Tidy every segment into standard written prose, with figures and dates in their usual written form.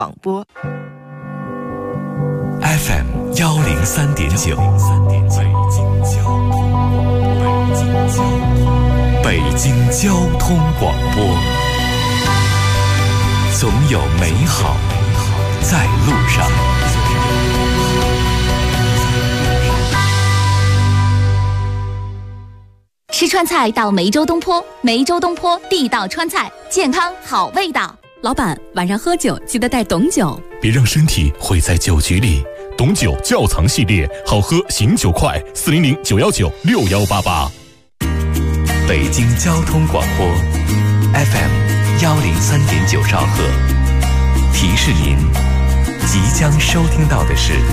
广播 FM 103.9，北京交通广播，总有美好在路上。 吃川菜到梅州东坡，梅州东坡地道川菜，健康好味道。 老板，晚上喝酒记得带董酒， 别让身体毁在酒局里。董酒窖藏系列，好喝醒酒快，400-919-6188。北京交通广播 FM 103.9兆赫，提示您即将收听到的是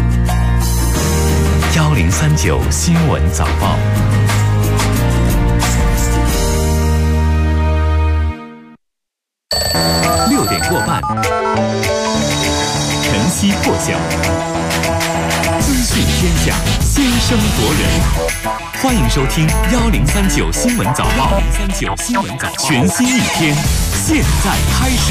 1039新闻早报。6点过半，晨曦破晓，资讯天下，先声夺人。欢迎收听1039新闻早报，全新一天，现在开始。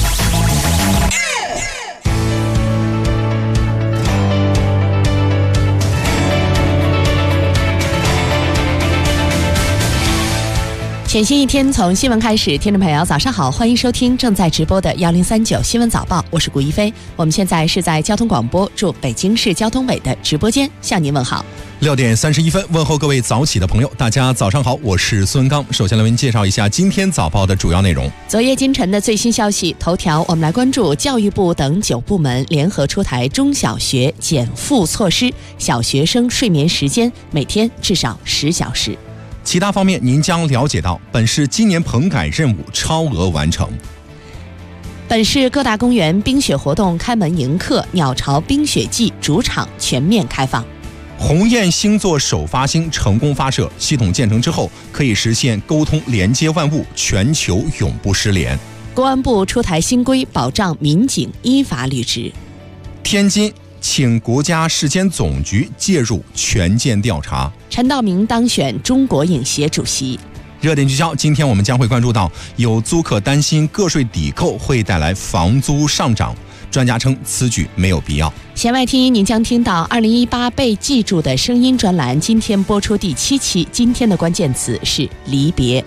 全新一天从新闻开始，听众朋友早上好，欢迎收听正在直播的1039新闻早报，我是古一飞。我们现在是在交通广播驻北京市交通委的直播间向您问好。 6点31分，问候各位早起的朋友，大家早上好，我是孙刚。首先来为您介绍一下今天早报的主要内容。 昨夜今晨的最新消息头条，我们来关注教育部等9部门联合出台中小学减负措施，小学生睡眠时间每天至少10小时。 其他方面您将了解到，本市今年棚改任务超额完成。 本市各大公园冰雪活动开门迎客，鸟巢冰雪季主场全面开放。 鸿雁星座首发星成功发射，系统建成之后可以实现沟通连接万物，全球永不失联。 公安部出台新规，保障民警依法履职。 天津请国家市监总局介入权健调查。 陈道明当选中国影协主席。 热点聚焦，今天我们将会关注到，有租客担心个税抵扣会带来房租上涨，专家称此举没有必要。 弦外听音，您将听到2018被记住的声音专栏，今天播出第7期，今天的关键词是离别。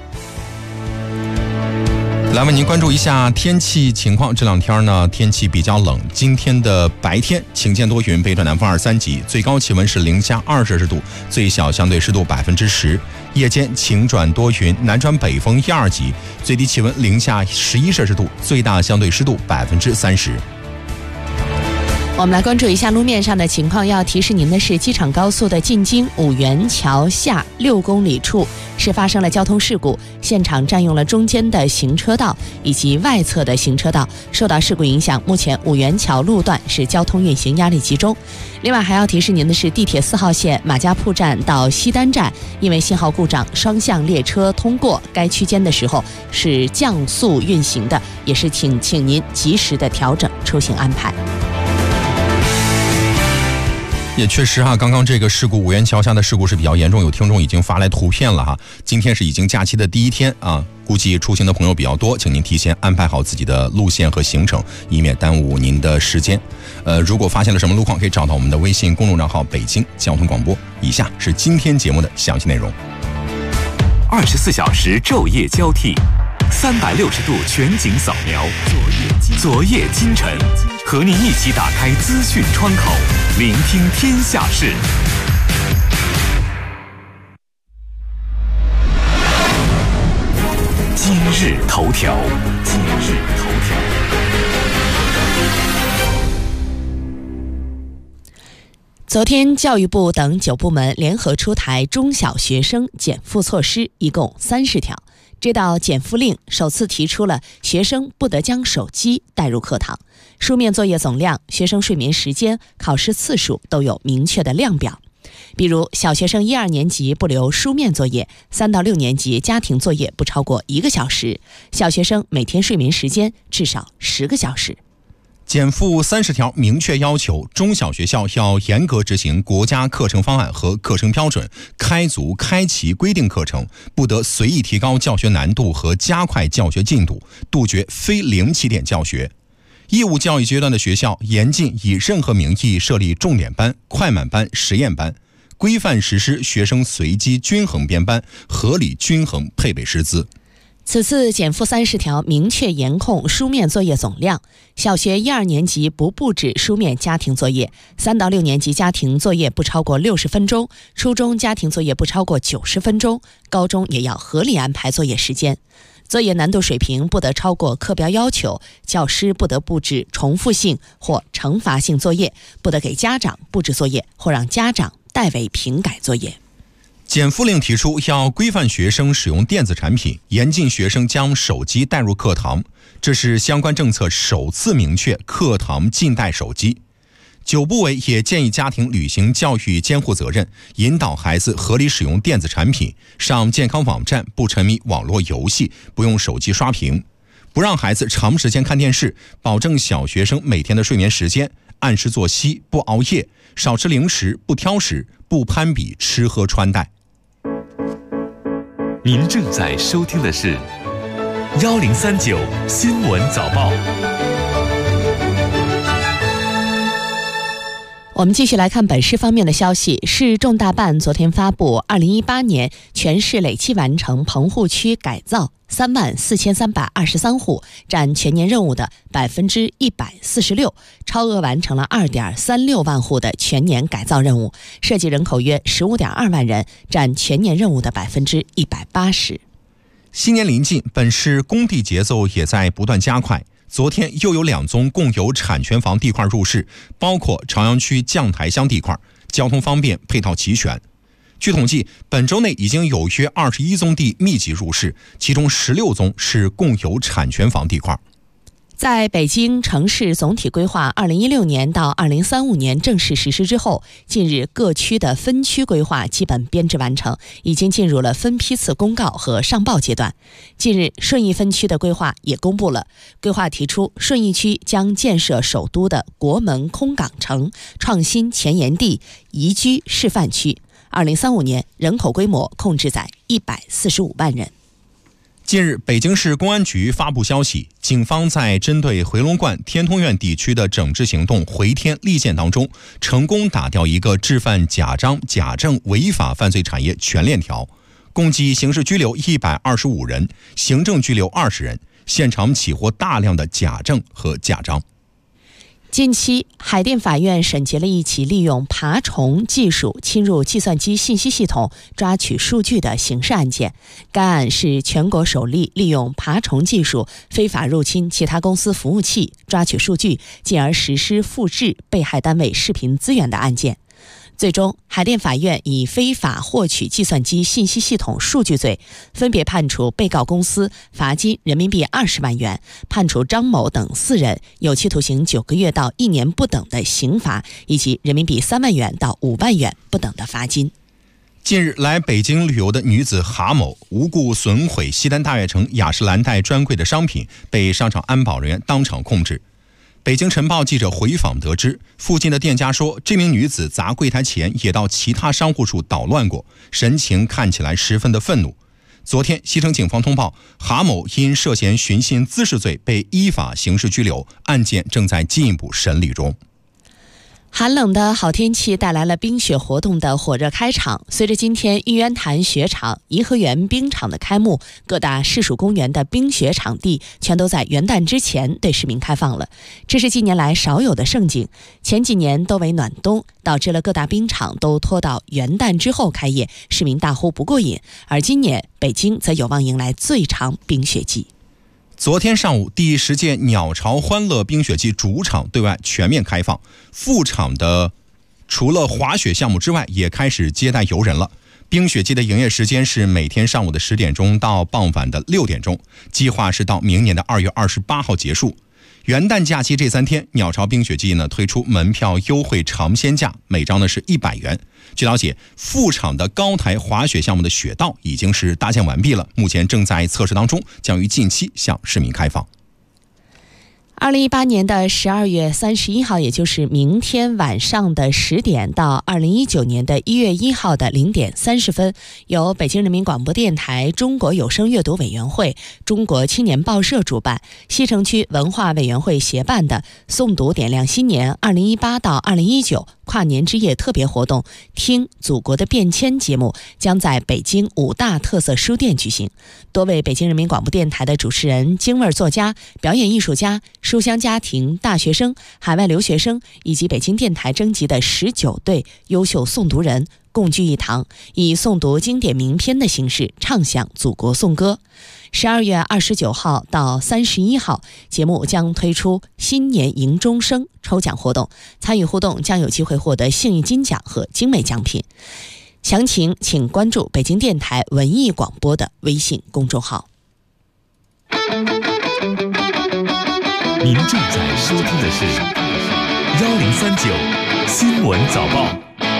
来为您关注一下天气情况。这两天呢，天气比较冷。今天的白天晴间多云，北转南风2、3级，最高气温是0下20摄氏度，最小相对湿度10%。夜间晴转多云，南转北风1、2级，最低气温0下11摄氏度，最大相对湿度30%。 我们来关注一下路面上的情况，要提示您的是，机场高速的进京五元桥下6公里处是发生了交通事故，现场占用了中间的行车道以及外侧的行车道，受到事故影响，目前五元桥路段是交通运行压力集中。另外还要提示您的是，地铁4号线马家铺站到西单站因为信号故障，双向列车通过该区间的时候是降速运行的，也是请您及时的调整出行安排。 也确实哈，刚刚这个事故，五元桥下的事故是比较严重，有听众已经发来图片了哈。今天是已经假期的第1天啊，估计出行的朋友比较多，请您提前安排好自己的路线和行程，以免耽误您的时间。如果发现了什么路况，可以找到我们的微信公众账号北京交通广播。以下是今天节目的详细内容。 24小时昼夜交替，360度全景扫描，昨夜今晨，和您一起打开资讯窗口，聆听天下事。今日头条。 昨天，教育部等9部门联合出台中小学生减负措施，一共30条。这道减负令首次提出了学生不得将手机带入课堂，书面作业总量、学生睡眠时间、考试次数都有明确的量表。比如，小学生1、2年级不留书面作业，3到6年级家庭作业不超过1个小时，小学生每天睡眠时间至少10个小时。 减负30条明确要求中小学校要严格执行国家课程方案和课程标准，开足开齐规定课程，不得随意提高教学难度和加快教学进度，杜绝非零起点教学。 义务教育阶段的学校严禁以任何名义设立重点班、快慢班、实验班，规范实施学生随机均衡编班，合理均衡配备师资。 此次减负30条明确严控书面作业总量，小学1、2年级不布置书面家庭作业，3到6年级家庭作业不超过60分钟，初中家庭作业不超过90分钟，高中也要合理安排作业时间。作业难度水平不得超过课标要求，教师不得布置重复性或惩罚性作业，不得给家长布置作业或让家长代为评改作业。 减负令提出要规范学生使用电子产品，严禁学生将手机带入课堂，这是相关政策首次明确课堂禁带手机。9部委也建议家庭履行教育监护责任，引导孩子合理使用电子产品，上健康网站，不沉迷网络游戏，不用手机刷屏，不让孩子长时间看电视，保证小学生每天的睡眠时间，按时作息，不熬夜，少吃零食，不挑食，不攀比吃喝穿戴。 您正在收听的是1039新闻早报。 我们继续来看本市方面的消息。市重大办昨天发布2018年全市累计完成棚户区改造34323户，占全年任务的146%，超额完成了2.36万户的全年改造任务，涉及人口约15.2万人，占全年任务的180%。 新年临近，本市供地节奏也在不断加快。昨天又有2宗共有产权房地块入市，包括朝阳区将台乡地块，交通方便，配套齐全。据统计，本周内已经有约21宗地密集入市，其中16宗是共有产权房地块。 在北京城市总体规划2016年到2035年正式实施之后，近日各区的分区规划基本编制完成，已经进入了分批次公告和上报阶段。近日，顺义分区的规划也公布了，规划提出顺义区将建设首都的国门空港城、创新前沿地、宜居示范区，2035年人口规模控制在145万人。 近日，北京市公安局发布消息，警方在针对回龙观、天通苑地区的整治行动回天利剑当中，成功打掉一个制贩假章假证违法犯罪产业全链条，共计刑事拘留125人，行政拘留20人，现场起获大量的假证和假章。 近期，海淀法院审结了一起利用爬虫技术侵入计算机信息系统抓取数据的刑事案件。该案是全国首例利用爬虫技术非法入侵其他公司服务器抓取数据，进而实施复制被害单位视频资源的案件。最终，海淀法院以非法获取计算机信息系统数据罪，分别判处被告公司罚金人民币20万元，判处张某等4人有期徒刑9个月到1年不等的刑罚，以及人民币3万元到5万元不等的罚金。 近日来北京旅游的女子哈某无故损毁西单大悦城雅诗兰黛专柜的商品，被商场安保人员当场控制。北京晨报记者回访得知，附近的店家说，这名女子砸柜台前也到其他商户处捣乱过，神情看起来十分的愤怒。昨天，西城警方通报，哈某因涉嫌寻衅滋事罪被依法刑事拘留，案件正在进一步审理中。 寒冷的好天气带来了冰雪活动的火热开场。随着今天玉渊潭雪场、颐和园冰场的开幕，各大市属公园的冰雪场地全都在元旦之前对市民开放了。这是近年来少有的盛景。前几年都为暖冬，导致了各大冰场都拖到元旦之后开业，市民大呼不过瘾。而今年北京则有望迎来最长冰雪季。 昨天上午，第10届鸟巢欢乐冰雪季主场对外全面开放，副场的除了滑雪项目之外，也开始接待游人了。冰雪季的营业时间是每天上午的10点钟到傍晚的6点钟，计划是到明年的2月28号结束。元旦假期这3天，鸟巢冰雪季呢推出门票优惠尝鲜价，每张呢是100元。据了解，副场的高台滑雪项目的雪道已经是搭建完毕了，目前正在测试当中，将于近期向市民开放。 2018年的12月31号，也就是明天晚上的10点到2019年的1月1号的0点30分，由北京人民广播电台中国有声阅读委员会、中国青年报社主办，西城区文化委员会协办的诵读点亮新年2018到2019跨年之夜特别活动听祖国的变迁节目将在北京5大特色书店举行。多位北京人民广播电台的主持人、京味作家、表演艺术家、书香家庭、大学生、海外留学生以及北京电台征集的19对优秀诵读人共聚一堂，以诵读经典名篇的形式唱响祖国颂歌。12月29号到31号，节目将推出新年迎钟声抽奖活动，参与互动将有机会获得幸运金奖和精美奖品。详情请关注北京电台文艺广播的微信公众号。 您正在收听的是1039新闻早报。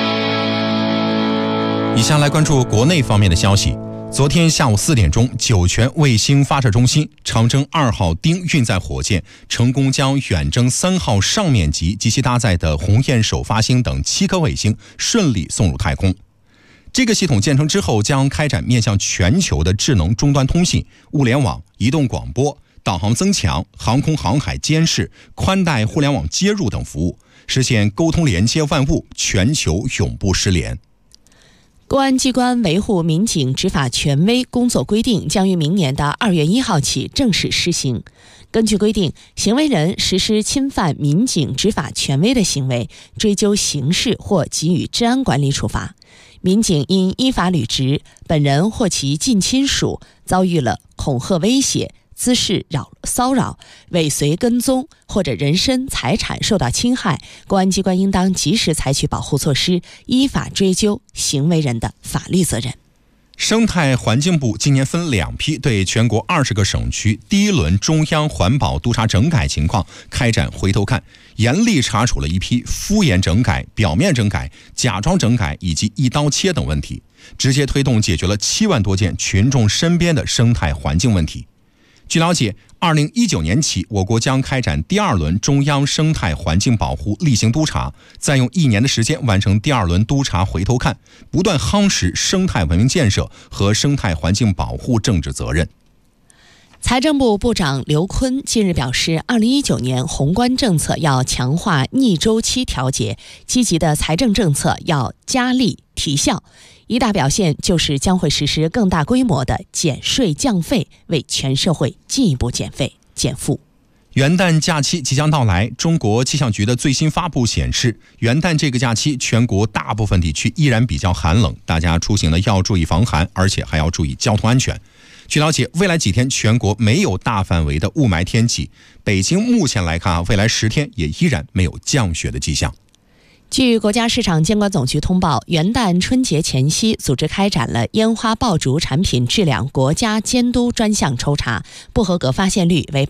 以下来关注国内方面的消息。昨天下午4点钟，酒泉卫星发射中心长征2号丁运载火箭成功将远征3号上面级及其搭载的鸿雁首发星等7颗卫星顺利送入太空。这个系统建成之后，将开展面向全球的智能终端通信、物联网、移动广播、导航增强、航空航海监视、宽带互联网接入等服务，实现沟通连接万物，全球永不失联。 公安机关维护民警执法权威工作规定将于明年的2月1号起正式施行。根据规定，行为人实施侵犯民警执法权威的行为，追究刑事或给予治安管理处罚。民警因依法履职，本人或其近亲属遭遇了恐吓威胁、滋事骚扰、尾随跟踪或者人身财产受到侵害，公安机关应当及时采取保护措施，依法追究行为人的法律责任。 生态环境部今年分2批对全国20个省区第1轮中央环保督查整改情况开展回头看，严厉查处了一批敷衍整改、表面整改、假装整改以及一刀切等问题，直接推动解决了7万多件群众身边的生态环境问题。据了解，2019年起，我国将开展第2轮中央生态环境保护例行督查，再用1年的时间完成第2轮督查回头看，不断夯实生态文明建设和生态环境保护政治责任。 财政部部长刘昆近日表示，2019年宏观政策要强化逆周期调节，积极的财政政策要加力提效。一大表现就是将会实施更大规模的减税降费，为全社会进一步减费减负。 元旦假期即将到来，中国气象局的最新发布显示，元旦这个假期全国大部分地区依然比较寒冷，大家出行呢要注意防寒，而且还要注意交通安全。据了解，未来几天全国没有大范围的雾霾天气，北京目前来看未来10天也依然没有降雪的迹象。 据国家市场监管总局通报，元旦春节前夕组织开展了烟花爆竹产品质量国家监督专项抽查，不合格发现率为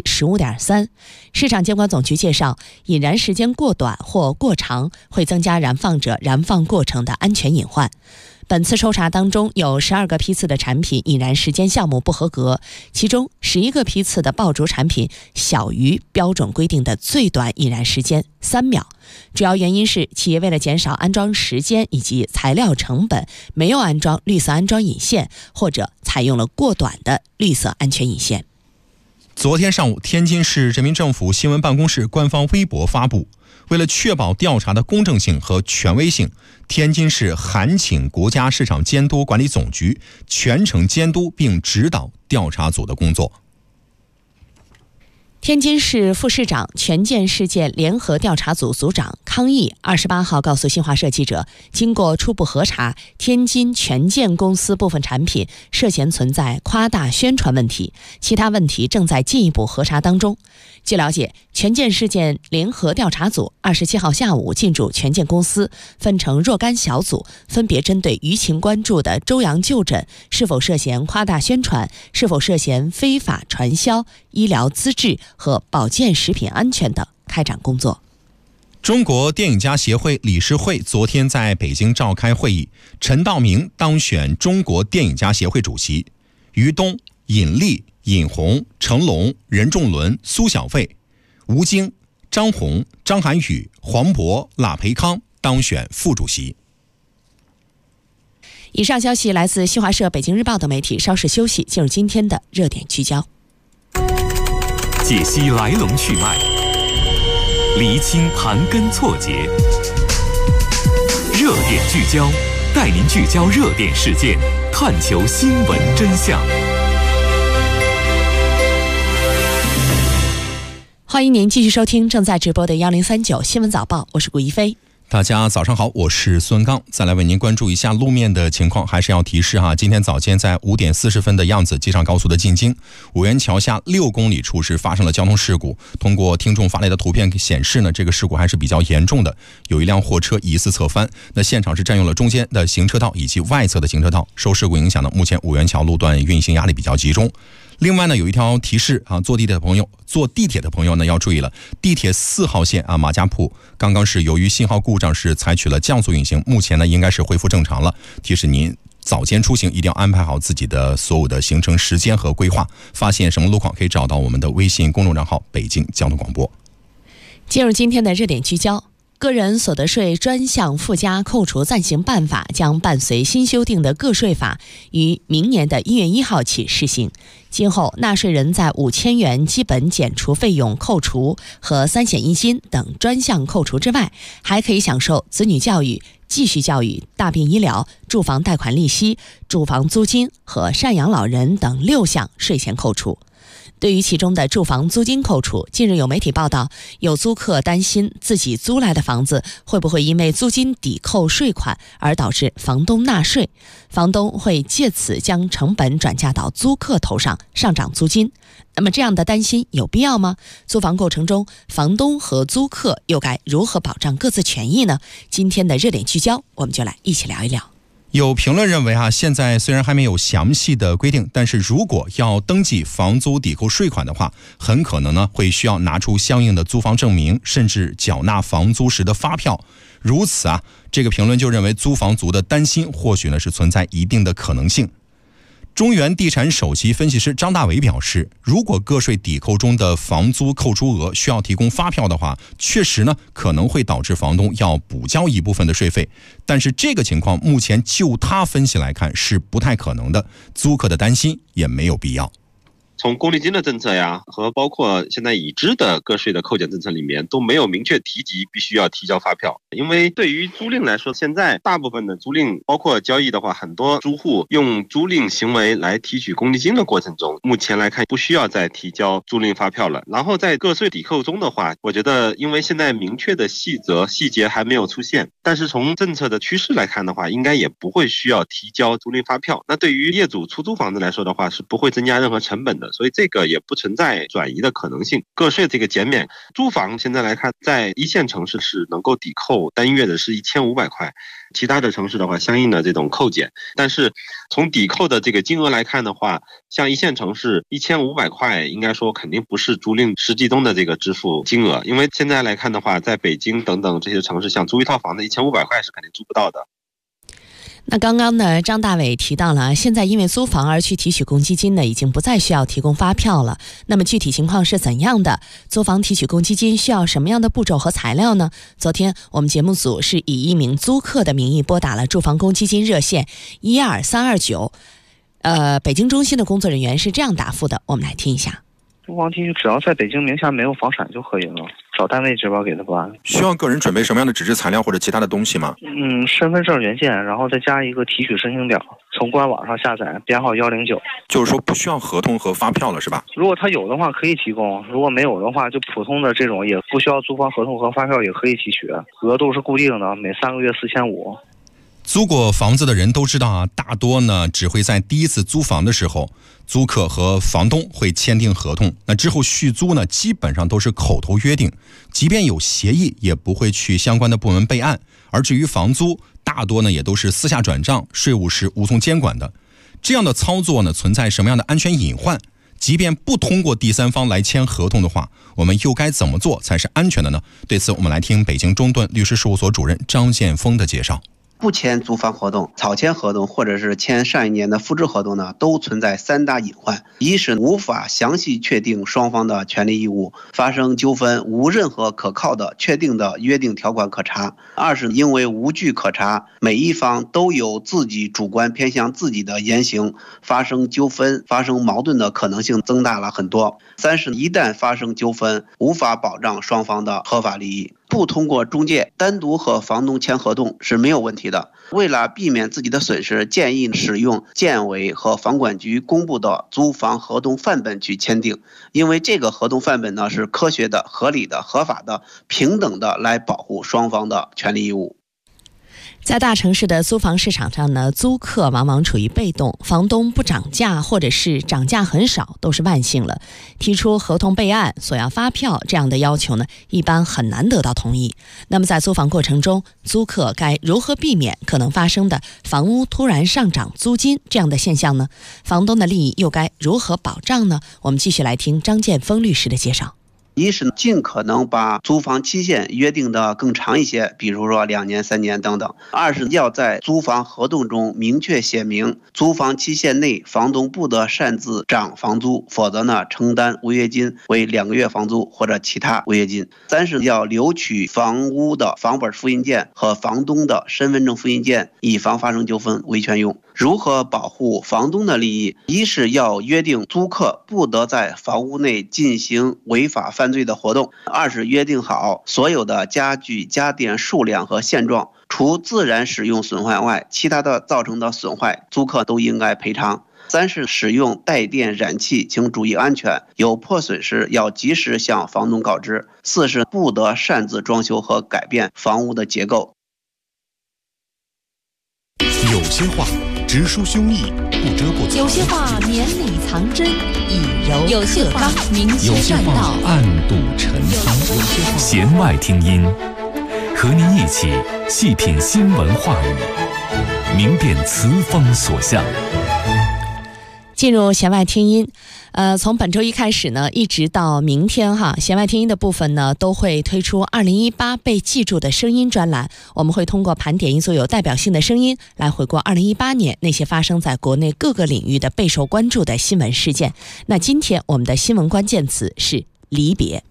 15.3%。市场监管总局介绍，引燃时间过短或过长会增加燃放者燃放过程的安全隐患。本次抽查当中，有12个批次的产品引燃时间项目不合格，其中11个批次的爆竹产品小于标准规定的最短引燃时间3秒。主要原因是企业为了减少安装时间以及材料成本，没有安装绿色安装引线，或者采用了过短的绿色安全引线。 昨天上午，天津市人民政府新闻办公室官方微博发布，为了确保调查的公正性和权威性，天津市函请国家市场监督管理总局全程监督并指导调查组的工作。 天津市副市长、权健事件联合调查组组长康毅28号告诉新华社记者，经过初步核查，天津权健公司部分产品涉嫌存在夸大宣传问题，其他问题正在进一步核查当中。据了解，权健事件联合调查组27号下午进驻权健公司，分成若干小组，分别针对舆情关注的周洋就诊是否涉嫌夸大宣传、是否涉嫌非法传销、医疗资质和保健食品安全等开展工作。 中国电影家协会理事会昨天在北京召开会议，陈道明当选中国电影家协会主席，于东、尹力、尹红、成龙、任仲伦、苏小慧、 吴京、张宏、张涵予、黄渤、拉培康当选副主席。 以上消息来自新华社、北京日报等媒体。稍事休息，进入今天的热点聚焦， 解析来龙去脉，厘清盘根错节。热点聚焦，带您聚焦热点事件，探求新闻真相。 欢迎您继续收听正在直播的1039新闻早报，我是顾一飞。 大家早上好，我是孙刚。再来为您关注一下路面的情况，还是要提示今天早间在5点40分的样子，机场高速的进京五原桥下6公里处是发生了交通事故。通过听众发来的图片显示呢，这个事故还是比较严重的，有一辆货车疑似侧翻，那现场是占用了中间的行车道以及外侧的行车道。受事故影响呢，目前五原桥路段运行压力比较集中。另外呢，有一条提示坐地铁的朋友呢要注意了，地铁4号线马家铺刚刚是由于信号故障是采取了降速运行，目前呢应该是恢复正常了。提示您早间出行一定要安排好自己的所有的行程时间和规划，发现什么路况可以找到我们的微信公众账号北京交通广播。 进入今天的热点聚焦，个人所得税专项附加扣除暂行办法将伴随新修订的个税法于明年的1月1号起施行。今后纳税人在5000元基本减除费用扣除和3险1金等专项扣除之外，还可以享受子女教育、继续教育、大病医疗、住房贷款利息、住房租金和赡养老人等6项税前扣除。对于其中的住房租金扣除，近日有媒体报道，有租客担心自己租来的房子会不会因为租金抵扣税款而导致房东纳税，房东会借此将成本转嫁到租客头上，上涨租金。那么这样的担心有必要吗？租房过程中，房东和租客又该如何保障各自权益呢？今天的热点聚焦，我们就来一起聊一聊。 有评论认为现在虽然还没有详细的规定，但是如果要登记房租抵扣税款的话，很可能呢会需要拿出相应的租房证明，甚至缴纳房租时的发票。如此这个评论就认为租房族的担心或许呢是存在一定的可能性。中原地产首席分析师张大伟表示，如果个税抵扣中的房租扣除额需要提供发票的话，确实呢可能会导致房东要补交一部分的税费，但是这个情况目前就他分析来看是不太可能的，租客的担心也没有必要。 从公积金的政策和包括现在已知的个税的扣减政策里面都没有明确提及必须要提交发票。因为对于租赁来说，现在大部分的租赁包括交易的话，很多租户用租赁行为来提取公积金的过程中，目前来看不需要再提交租赁发票了。然后在个税抵扣中的话，我觉得因为现在明确的细节还没有出现，但是从政策的趋势来看的话，应该也不会需要提交租赁发票。那对于业主出租房子来说的话，是不会增加任何成本的，所以这个也不存在转移的可能性。个税这个减免，租房现在来看，在1线城市是能够抵扣单月的是1500块，其他的城市的话，相应的这种扣减。但是从抵扣的这个金额来看的话，像1线城市1500块，应该说肯定不是租赁实际中的这个支付金额，因为现在来看的话，在北京等等这些城市，想租一套房子1500块是肯定租不到的。 那刚刚呢，张大伟提到了，现在因为租房而去提取公积金呢，已经不再需要提供发票了。那么具体情况是怎样的？租房提取公积金需要什么样的步骤和材料呢？昨天我们节目组是以一名租客的名义拨打了住房公积金热线12329，北京中心的工作人员是这样答复的，我们来听一下。 租房提取只要在北京名下没有房产就可以了，找单位值班给他办。 需要个人准备什么样的纸质材料或者其他的东西吗？ 身份证原件，然后再加一个提取申请表，从官网上下载，编号109。 就是说不需要合同和发票了是吧？ 如果他有的话可以提供，如果没有的话，就普通的这种也不需要租房合同和发票也可以提取，额度是固定的，每3个月4500。 租过房子的人都知道大多呢只会在第一次租房的时候，租客和房东会签订合同，那之后续租呢基本上都是口头约定，即便有协议也不会去相关的部门备案，而至于房租大多呢也都是私下转账，税务是无从监管的。这样的操作呢存在什么样的安全隐患？即便不通过第三方来签合同的话，我们又该怎么做才是安全的呢？对此我们来听北京中盾律师事务所主任张建峰的介绍。 不签租房合同、草签合同或者是签上一年的复制合同呢，都存在3大隐患：一是无法详细确定双方的权利义务，发生纠纷无任何可靠的确定的约定条款可查；二是因为无据可查，每一方都有自己主观偏向自己的言行，发生纠纷、发生矛盾的可能性增大了很多；三是一旦发生纠纷，无法保障双方的合法利益。不通过中介单独和房东签合同是没有问题的。为了避免自己的损失，建议使用建委和房管局公布的租房合同范本去签订，因为这个合同范本呢是科学的、合理的、合法的、平等的来保护双方的权利义务。 在大城市的租房市场上呢，租客往往处于被动，房东不涨价或者是涨价很少都是万幸了。提出合同备案、索要发票这样的要求呢，一般很难得到同意。那么在租房过程中，租客该如何避免可能发生的房屋突然上涨租金这样的现象呢？房东的利益又该如何保障呢？我们继续来听张建峰律师的介绍。 一是尽可能把租房期限约定的更长一些，比如说2年、3年等等；二是要在租房合同中明确写明，租房期限内房东不得擅自涨房租，否则呢承担违约金为2个月房租或者其他违约金；三是要留取房屋的房本复印件和房东的身份证复印件，以防发生纠纷维权用。如何保护房东的利益？一是要约定租客不得在房屋内进行违法犯罪的活动；二是约定好所有的家具家电数量和现状，除自然使用损坏外，其他的造成的损坏租客都应该赔偿；三是使用带电燃气请注意安全，有破损时要及时向房东告知；四是不得擅自装修和改变房屋的结构。 有些话直抒胸臆，不遮不藏； 有些话绵里藏针，以柔有些话明有些确栈道话暗度陈仓。弦外听音，和您一起细品新闻话语，明辨词风所向。 进入弦外听音，从本周一开始呢，一直到明天哈，弦外听音的部分呢，都会推出2018被记住的声音专栏。我们会通过盘点一组有代表性的声音，来回顾2018年那些发生在国内各个领域的备受关注的新闻事件。那今天我们的新闻关键词是离别。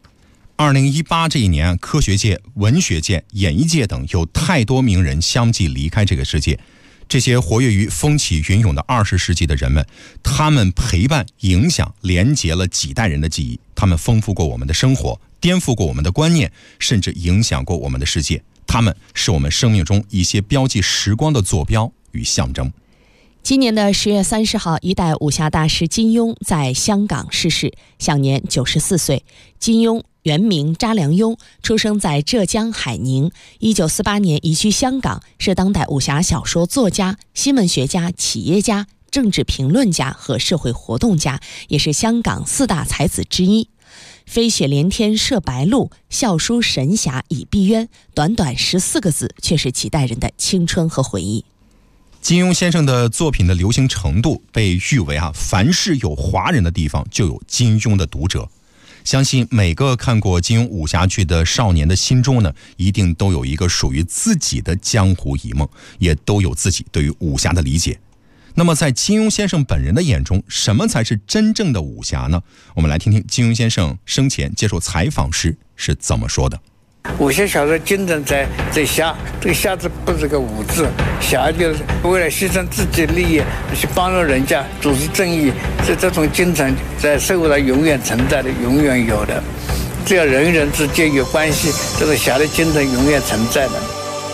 2018这一年，科学界、文学界、演艺界等有太多名人相继离开这个世界。这些活跃于风起云涌的20世纪的人们，他们陪伴、影响、连结了几代人的记忆，他们丰富过我们的生活，颠覆过我们的观念，甚至影响过我们的世界。他们是我们生命中一些标记时光的坐标与象征。 今年的10月30号，一代武侠大师金庸在香港逝世，享年94岁。金庸原名查良镛，出生在浙江海宁。1948年移居香港，是当代武侠小说作家、新闻学家、企业家、政治评论家和社会活动家，也是香港4大才子之一。飞雪连天射白鹿，笑书神侠倚碧鸳，短短14个字，却是几代人的青春和回忆。 金庸先生的作品的流行程度被誉为凡是有华人的地方就有金庸的读者。相信每个看过金庸武侠剧的少年的心中呢，一定都有一个属于自己的江湖一梦，也都有自己对于武侠的理解。那么在金庸先生本人的眼中，什么才是真正的武侠呢？我们来听听金庸先生生前接受采访时是怎么说的。 武侠小说精神在侠，这个侠字不是个武字，侠就是为了牺牲自己的利益去帮助人家，主持正义，这种精神在社会上永远存在的，永远有的。只要人与人之间有关系，这个侠的精神永远存在的。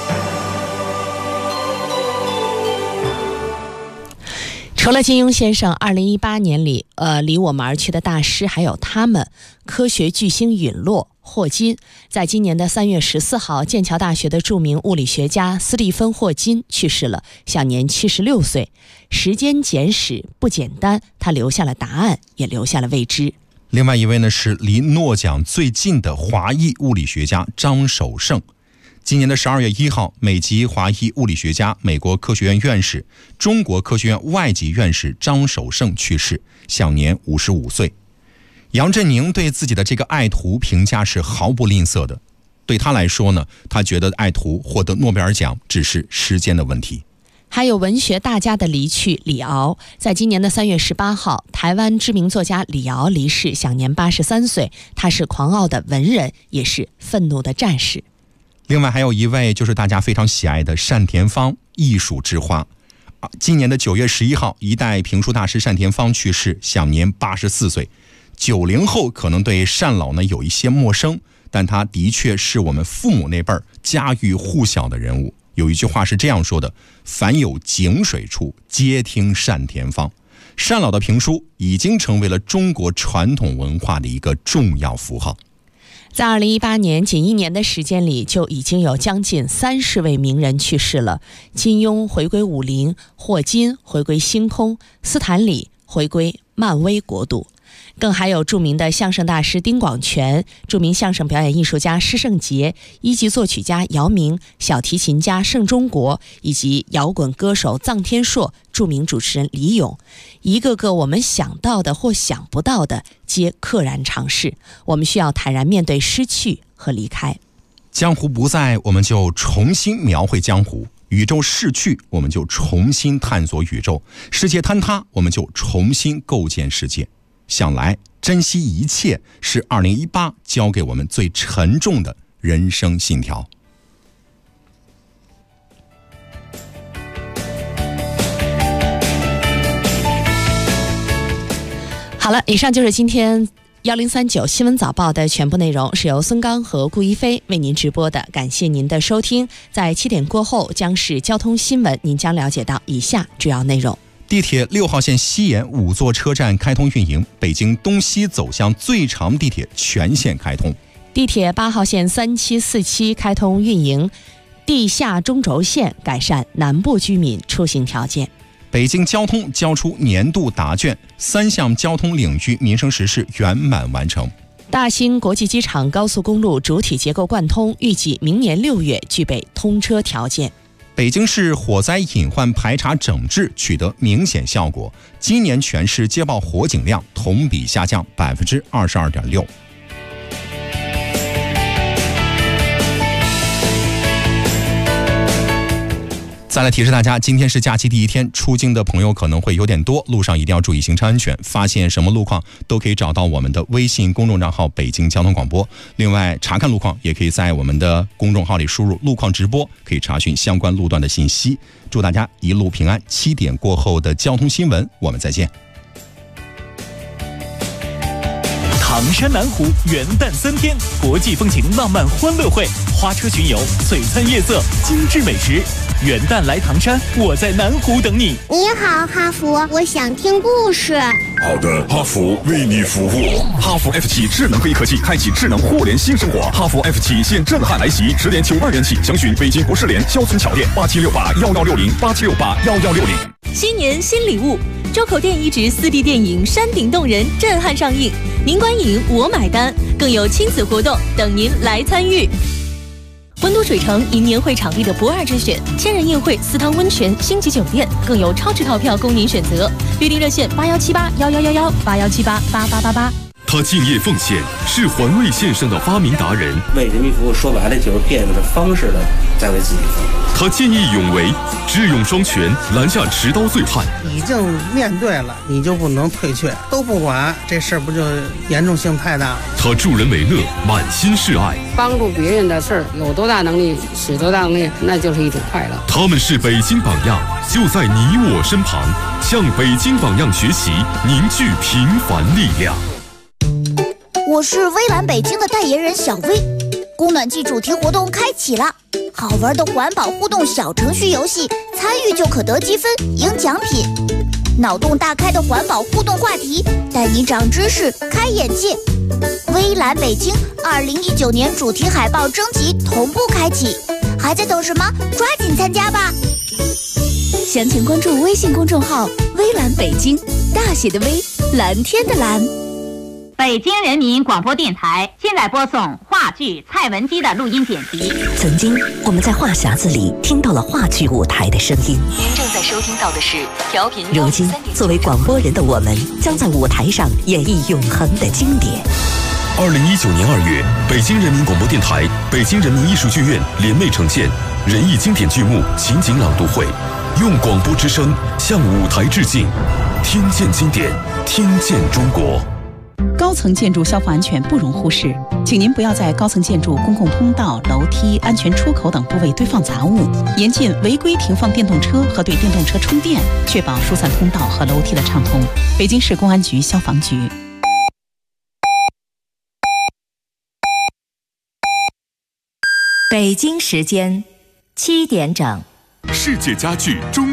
除了金庸先生，2018年里离我们而去的大师还有他们，科学巨星陨落，霍金。在今年的3月14号，剑桥大学的著名物理学家斯蒂芬·霍金去世了，享年76岁。时间简史不简单，他留下了答案，也留下了未知。 另外一位呢是离诺奖最近的华裔物理学家张守胜。今年的12月1号，美籍华裔物理学家、美国科学院院士、中国科学院外籍院士张守胜去世，享年55岁。杨振宁对自己的这个爱徒评价是毫不吝啬的。 对他来说呢，他觉得爱徒获得诺贝尔奖只是时间的问题。 还有文学大家的离去，李敖在今年的3月18号，台湾知名作家李敖离世，享年83岁。他是狂傲的文人，也是愤怒的战士。 另外还有一位就是大家非常喜爱的单田芳，艺术之花。今年的9月11号，一代评书大师单田芳去世，享年84岁。90后可能对单老呢有一些陌生，但他的确是我们父母那辈儿家喻户晓的人物。有一句话是这样说的：凡有井水处，皆听单田芳。单老的评书已经成为了中国传统文化的一个重要符号。 在2018年仅1年的时间里，就已经有将近30位名人去世了。金庸回归武林，霍金回归星空，斯坦李回归漫威国度。更还有著名的相声大师丁广泉、著名相声表演艺术家施圣杰、一级作曲家姚明、小提琴家盛中国，以及摇滚歌手臧天朔、著名主持人李咏，一个个我们想到的或想不到的，皆溘然长逝。我们需要坦然面对失去和离开。 江湖不在，我们就重新描绘江湖；宇宙逝去，我们就重新探索宇宙；世界坍塌，我们就重新构建世界。想来珍惜一切是2018教给我们最沉重的人生信条。 好了，以上就是今天1039新闻早报的全部内容，是由孙刚和顾一飞为您直播的，感谢您的收听。在7点过后将是交通新闻，您将了解到以下主要内容。 地铁6号线西延5座车站开通运营，北京东西走向最长地铁全线开通。 地铁8号线3期4期开通运营，地下中轴线改善南部居民出行条件。 北京交通交出年度答卷，3项交通领域民生实事圆满完成。 大兴国际机场高速公路主体结构贯通，预计明年6月具备通车条件。 北京市火灾隐患排查整治取得明显效果，今年全市接报火警量同比下降22.6%。再来提示大家，今天是假期第一天，出京的朋友可能会有点多，路上一定要注意行车安全。发现什么路况都可以找到我们的微信公众账号北京交通广播。另外查看路况也可以在我们的公众号里输入路况直播，可以查询相关路段的信息。祝大家一路平安。7点过后的交通新闻我们再见。 唐山南湖元旦3天国际风情浪漫欢乐会，花车巡游，璀璨夜色，精致美食。元旦来唐山，我在南湖等你。 你好，哈弗，我想听故事。 好的，哈弗为你服务。 哈弗 F7 智能飞科技，开启智能互联新生活。哈弗 F7现震撼来袭，10点92元起，详询北京国士联肖村桥店87681160，87681160。 新年新礼物，周口店移植4D 电影《山顶洞人》震撼上映，您观影我买单，更有亲子活动等您来参与。温都水城迎年会场地的不二之选，千人宴会、4汤温泉、星级酒店，更有超值套票供您选择。预订热线8178111181788888。 他敬业奉献，是环卫线上的发明达人。 为人民服务，说白了就是变着方式的在为自己服务。 他见义勇为，智勇双全，拦下持刀醉汉。 已经面对了，你就不能退却，都不管，这事儿不就严重性太大了？ 他助人为乐，满心是爱。 帮助别人的事儿，有多大能力使多大能力，那就是一种快乐。 他们是北京榜样，就在你我身旁，向北京榜样学习，凝聚平凡力量。 我是微蓝北京的代言人小薇，供暖季主题活动开启了，好玩的环保互动小程序游戏，参与就可得积分赢奖品，脑洞大开的环保互动话题，带你长知识开眼界。微蓝北京2019年主题海报征集同步开启，还在等什么？抓紧参加吧！ 详情关注微信公众号微蓝北京，大写的微，蓝天的蓝。 北京人民广播电台现在播送话剧蔡文姬的录音剪辑。 曾经我们在话匣子里听到了话剧舞台的声音， 您正在收听到的是调频。 如今作为广播人的我们，将在舞台上演绎永恒的经典。 2019年2月，北京人民广播电台、北京人民艺术剧院联袂呈现人艺经典剧目情景朗读会，用广播之声向舞台致敬，听见经典，听见中国。 高层建筑消防安全不容忽视，请您不要在高层建筑公共通道、楼梯、安全出口等部位堆放杂物，严禁违规停放电动车和对电动车充电，确保疏散通道和楼梯的畅通。北京市公安局消防局。 北京时间7点整。 世界家具中